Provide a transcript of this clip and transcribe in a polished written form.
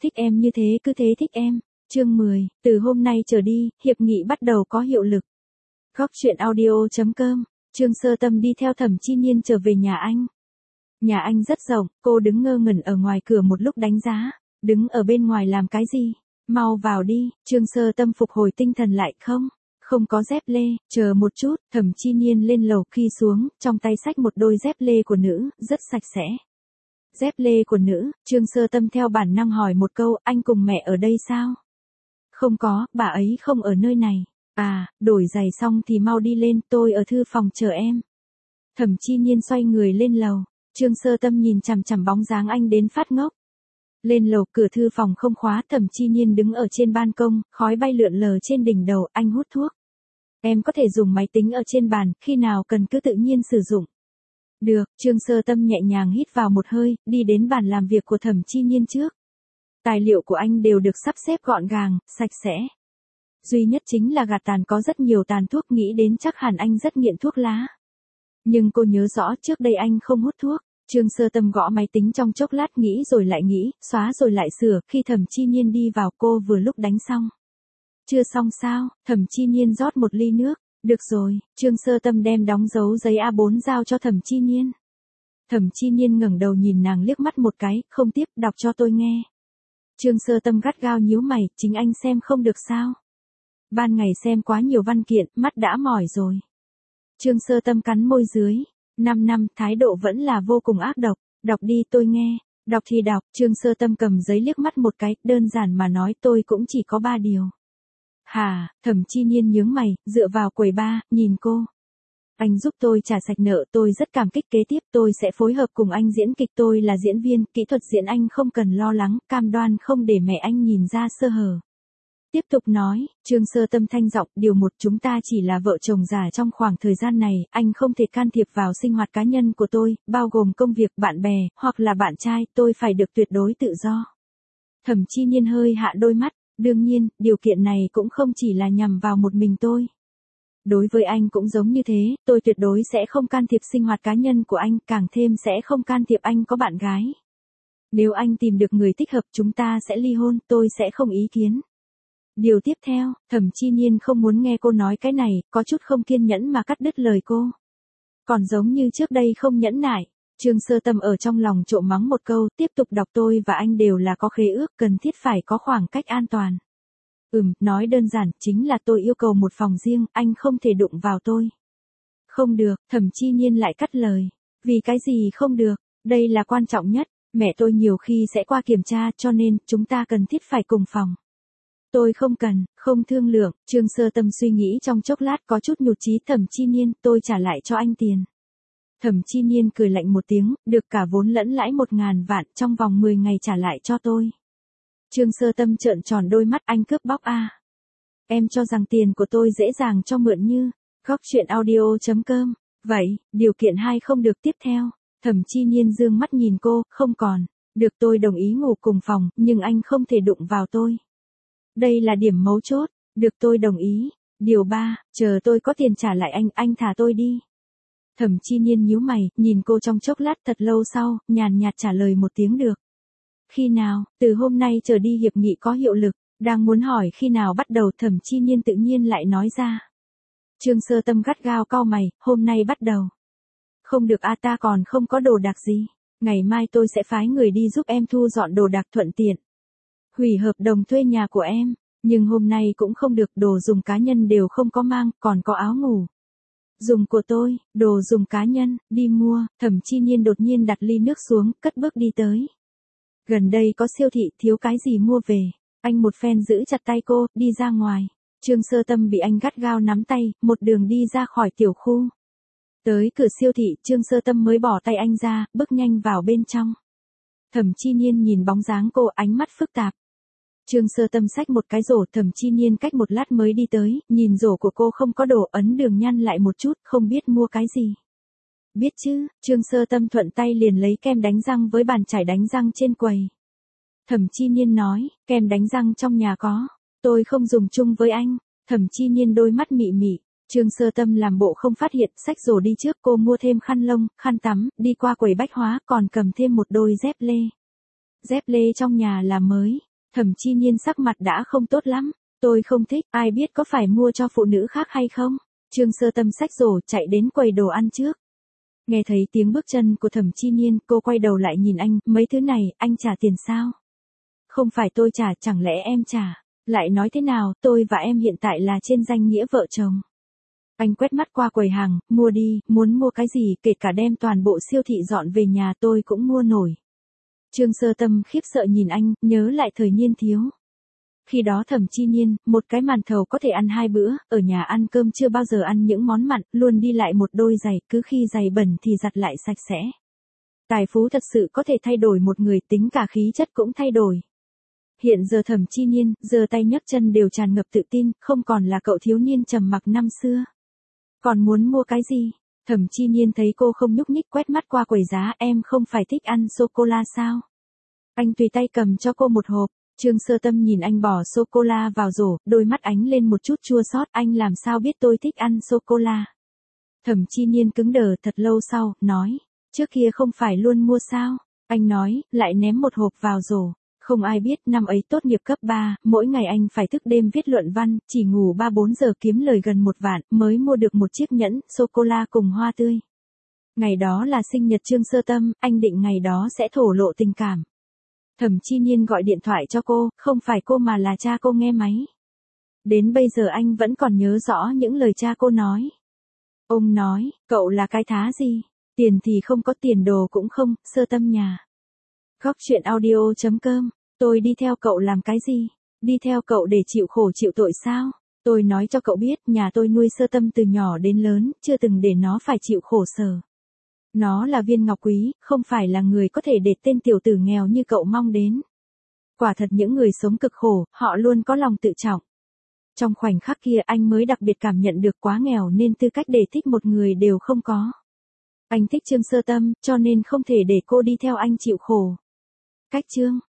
thích em như thế cứ thế thích em. Chương 10, từ hôm nay trở đi, hiệp nghị bắt đầu có hiệu lực. Góc truyện audio.com, Trương Sơ Tâm đi theo Thẩm Chi Niên trở về nhà anh. Nhà anh rất rộng, cô đứng ngơ ngẩn ở ngoài cửa một lúc đánh giá. Đứng ở bên ngoài làm cái gì? Mau vào đi. Trương Sơ Tâm phục hồi tinh thần lại. Không có dép lê, chờ một chút. Thẩm Chi Niên lên lầu, khi xuống, trong tay xách một đôi dép lê của nữ, rất sạch sẽ. Dép lê của nữ. Trương Sơ Tâm theo bản năng hỏi một câu, anh cùng mẹ ở đây sao? Không có, bà ấy không ở nơi này. À, đổi giày xong thì mau đi lên, tôi ở thư phòng chờ em. Thẩm Chi Niên xoay người lên lầu. Trương Sơ Tâm nhìn chằm chằm bóng dáng anh đến phát ngốc. Lên lầu, cửa thư phòng không khóa, Thẩm Chi Niên đứng ở trên ban công, khói bay lượn lờ trên đỉnh đầu, anh hút thuốc. Em có thể dùng máy tính ở trên bàn, khi nào cần cứ tự nhiên sử dụng. Được, Trương Sơ Tâm nhẹ nhàng hít vào một hơi, đi đến bàn làm việc của Thẩm Chi Niên trước. Tài liệu của anh đều được sắp xếp gọn gàng, sạch sẽ. Duy nhất chính là gạt tàn có rất nhiều tàn thuốc, nghĩ đến chắc hẳn anh rất nghiện thuốc lá. Nhưng cô nhớ rõ trước đây anh không hút thuốc. Trương Sơ Tâm gõ máy tính trong chốc lát, nghĩ rồi lại nghĩ, xóa rồi lại sửa, khi Thẩm Chi Niên đi vào cô vừa lúc đánh xong. Chưa xong sao? Thẩm Chi Niên rót một ly nước. Được rồi, Trương Sơ Tâm đem đóng dấu giấy A4 giao cho Thẩm Chi Niên. Thẩm Chi Niên ngẩng đầu nhìn nàng liếc mắt một cái, không tiếp, đọc cho tôi nghe. Trương Sơ Tâm gắt gao nhíu mày, chính anh xem không được sao? Ban ngày xem quá nhiều văn kiện, mắt đã mỏi rồi. Trương Sơ Tâm cắn môi dưới. 5 năm, thái độ vẫn là vô cùng ác độc. Đọc đi tôi nghe. Đọc thì đọc. Trương Sơ Tâm cầm giấy liếc mắt một cái, đơn giản mà nói tôi cũng chỉ có 3 điều. Hả? Thẩm Chi Niên nhướng mày, dựa vào quầy bar, nhìn cô. Anh giúp tôi trả sạch nợ, tôi rất cảm kích, kế tiếp tôi sẽ phối hợp cùng anh diễn kịch, tôi là diễn viên, kỹ thuật diễn anh không cần lo lắng, cam đoan không để mẹ anh nhìn ra sơ hở. Tiếp tục nói, Trương Sơ Tâm thanh giọng, điều một, chúng ta chỉ là vợ chồng già trong khoảng thời gian này, anh không thể can thiệp vào sinh hoạt cá nhân của tôi, bao gồm công việc, bạn bè, hoặc là bạn trai, tôi phải được tuyệt đối tự do. Thẩm Chi Niên hơi hạ đôi mắt, đương nhiên, điều kiện này cũng không chỉ là nhằm vào một mình tôi. Đối với anh cũng giống như thế, tôi tuyệt đối sẽ không can thiệp sinh hoạt cá nhân của anh, càng thêm sẽ không can thiệp anh có bạn gái. Nếu anh tìm được người thích hợp chúng ta sẽ ly hôn, tôi sẽ không ý kiến. Điều tiếp theo, Thẩm Chi Niên không muốn nghe cô nói cái này, có chút không kiên nhẫn mà cắt đứt lời cô. Còn giống như trước đây không nhẫn nại, Trương Sơ Tâm ở trong lòng trộm mắng một câu, tiếp tục đọc, tôi và anh đều là có khế ước, cần thiết phải có khoảng cách an toàn. Nói đơn giản, chính là tôi yêu cầu một phòng riêng, anh không thể đụng vào tôi. Không được, Thẩm Chi Niên lại cắt lời. Vì cái gì không được, đây là quan trọng nhất, mẹ tôi nhiều khi sẽ qua kiểm tra cho nên chúng ta cần thiết phải cùng phòng. Tôi không cần, không thương lượng, Trương Sơ Tâm suy nghĩ trong chốc lát có chút nhụt chí, Thẩm Chi Niên, tôi trả lại cho anh tiền. Thẩm Chi Niên cười lạnh một tiếng, được cả vốn lẫn lãi 1.000 vạn, trong vòng 10 ngày trả lại cho tôi. Trương Sơ Tâm trợn tròn đôi mắt, anh cướp bóc à? Em cho rằng tiền của tôi dễ dàng cho mượn như? Góc truyện audio.com. Vậy, điều kiện 2 không được tiếp theo. Thẩm Chi Niên dương mắt nhìn cô, không còn. Được, tôi đồng ý ngủ cùng phòng, nhưng anh không thể đụng vào tôi. Đây là điểm mấu chốt. Được, tôi đồng ý. Điều 3, chờ tôi có tiền trả lại anh thả tôi đi. Thẩm Chi Niên nhíu mày, nhìn cô trong chốc lát, thật lâu sau, nhàn nhạt trả lời một tiếng được. Khi nào? Từ hôm nay trở đi hiệp nghị có hiệu lực. Đang muốn hỏi khi nào bắt đầu, Thẩm Chi Niên tự nhiên lại nói ra. Trương Sơ Tâm gắt gao cau mày, hôm nay bắt đầu. Không được à, ta còn không có đồ đạc gì. Ngày mai tôi sẽ phái người đi giúp em thu dọn đồ đạc thuận tiện. Hủy hợp đồng thuê nhà của em. Nhưng hôm nay cũng không được, đồ dùng cá nhân đều không có mang, còn có áo ngủ. Dùng của tôi, đồ dùng cá nhân, đi mua. Thẩm Chi Niên đột nhiên đặt ly nước xuống, cất bước đi tới. Gần đây có siêu thị, thiếu cái gì mua về. Anh một phen giữ chặt tay cô, đi ra ngoài. Trương Sơ Tâm bị anh gắt gao nắm tay, một đường đi ra khỏi tiểu khu. Tới cửa siêu thị, Trương Sơ Tâm mới bỏ tay anh ra, bước nhanh vào bên trong. Thẩm Chi Niên nhìn bóng dáng cô, ánh mắt phức tạp. Trương Sơ Tâm xách một cái rổ, Thẩm Chi Niên cách một lát mới đi tới, nhìn rổ của cô không có đồ, ấn đường nhăn lại một chút, không biết mua cái gì. Biết chứ, Trương Sơ Tâm thuận tay liền lấy kem đánh răng với bàn chải đánh răng trên quầy. Thẩm Chi Niên nói, kem đánh răng trong nhà có, tôi không dùng chung với anh. Thẩm Chi Niên đôi mắt mị mị, Trương Sơ Tâm làm bộ không phát hiện, xách rổ đi trước, cô mua thêm khăn lông, khăn tắm, đi qua quầy bách hóa, còn cầm thêm một đôi dép lê. Dép lê trong nhà là mới, Thẩm Chi Nhiên sắc mặt đã không tốt lắm. Tôi không thích, ai biết có phải mua cho phụ nữ khác hay không? Trương Sơ Tâm xách rổ chạy đến quầy đồ ăn trước. Nghe thấy tiếng bước chân của Thẩm Chi Nhiên, cô quay đầu lại nhìn anh, mấy thứ này, anh trả tiền sao? Không phải tôi trả, chẳng lẽ em trả? Lại nói thế nào, tôi và em hiện tại là trên danh nghĩa vợ chồng. Anh quét mắt qua quầy hàng, mua đi, muốn mua cái gì, kể cả đem toàn bộ siêu thị dọn về nhà tôi cũng mua nổi. Trương Sơ Tâm khiếp sợ nhìn anh, nhớ lại thời niên thiếu. Khi đó Thẩm Chi Nhiên, một cái màn thầu có thể ăn 2 bữa, ở nhà ăn cơm chưa bao giờ ăn những món mặn, luôn đi lại một đôi giày, cứ khi giày bẩn thì giặt lại sạch sẽ. Tài phú thật sự có thể thay đổi một người, tính cả khí chất cũng thay đổi. Hiện giờ Thẩm Chi Nhiên, giơ tay nhấc chân đều tràn ngập tự tin, không còn là cậu thiếu niên trầm mặc năm xưa. Còn muốn mua cái gì? Thẩm Chi Nhiên thấy cô không nhúc nhích, quét mắt qua quầy giá, em không phải thích ăn sô-cô-la sao? Anh tùy tay cầm cho cô một hộp. Trương Sơ Tâm nhìn anh bỏ sô-cô-la vào rổ, đôi mắt ánh lên một chút chua xót, anh làm sao biết tôi thích ăn sô-cô-la? Thẩm Chi Nhiên cứng đờ thật lâu sau, nói, trước kia không phải luôn mua sao? Anh nói, lại ném một hộp vào rổ. Không ai biết năm ấy tốt nghiệp cấp 3, mỗi ngày anh phải thức đêm viết luận văn, chỉ ngủ 3-4 giờ kiếm lời gần 1 vạn, mới mua được một chiếc nhẫn sô-cô-la cùng hoa tươi. Ngày đó là sinh nhật Trương Sơ Tâm, anh định ngày đó sẽ thổ lộ tình cảm. Thẩm Chi Nhiên gọi điện thoại cho cô, không phải cô mà là cha cô nghe máy. Đến bây giờ anh vẫn còn nhớ rõ những lời cha cô nói. Ông nói, cậu là cái thá gì? Tiền thì không có, tiền đồ cũng không, Sơ Tâm nhà. Góc truyện audio.com, tôi đi theo cậu làm cái gì? Đi theo cậu để chịu khổ chịu tội sao? Tôi nói cho cậu biết, nhà tôi nuôi Sơ Tâm từ nhỏ đến lớn, chưa từng để nó phải chịu khổ sở. Nó là viên ngọc quý, không phải là người có thể để tên tiểu tử nghèo như cậu mong đến. Quả thật những người sống cực khổ, họ luôn có lòng tự trọng. Trong khoảnh khắc kia anh mới đặc biệt cảm nhận được quá nghèo nên tư cách để thích một người đều không có. Anh thích Trương Sơ Tâm, cho nên không thể để cô đi theo anh chịu khổ. Cách chương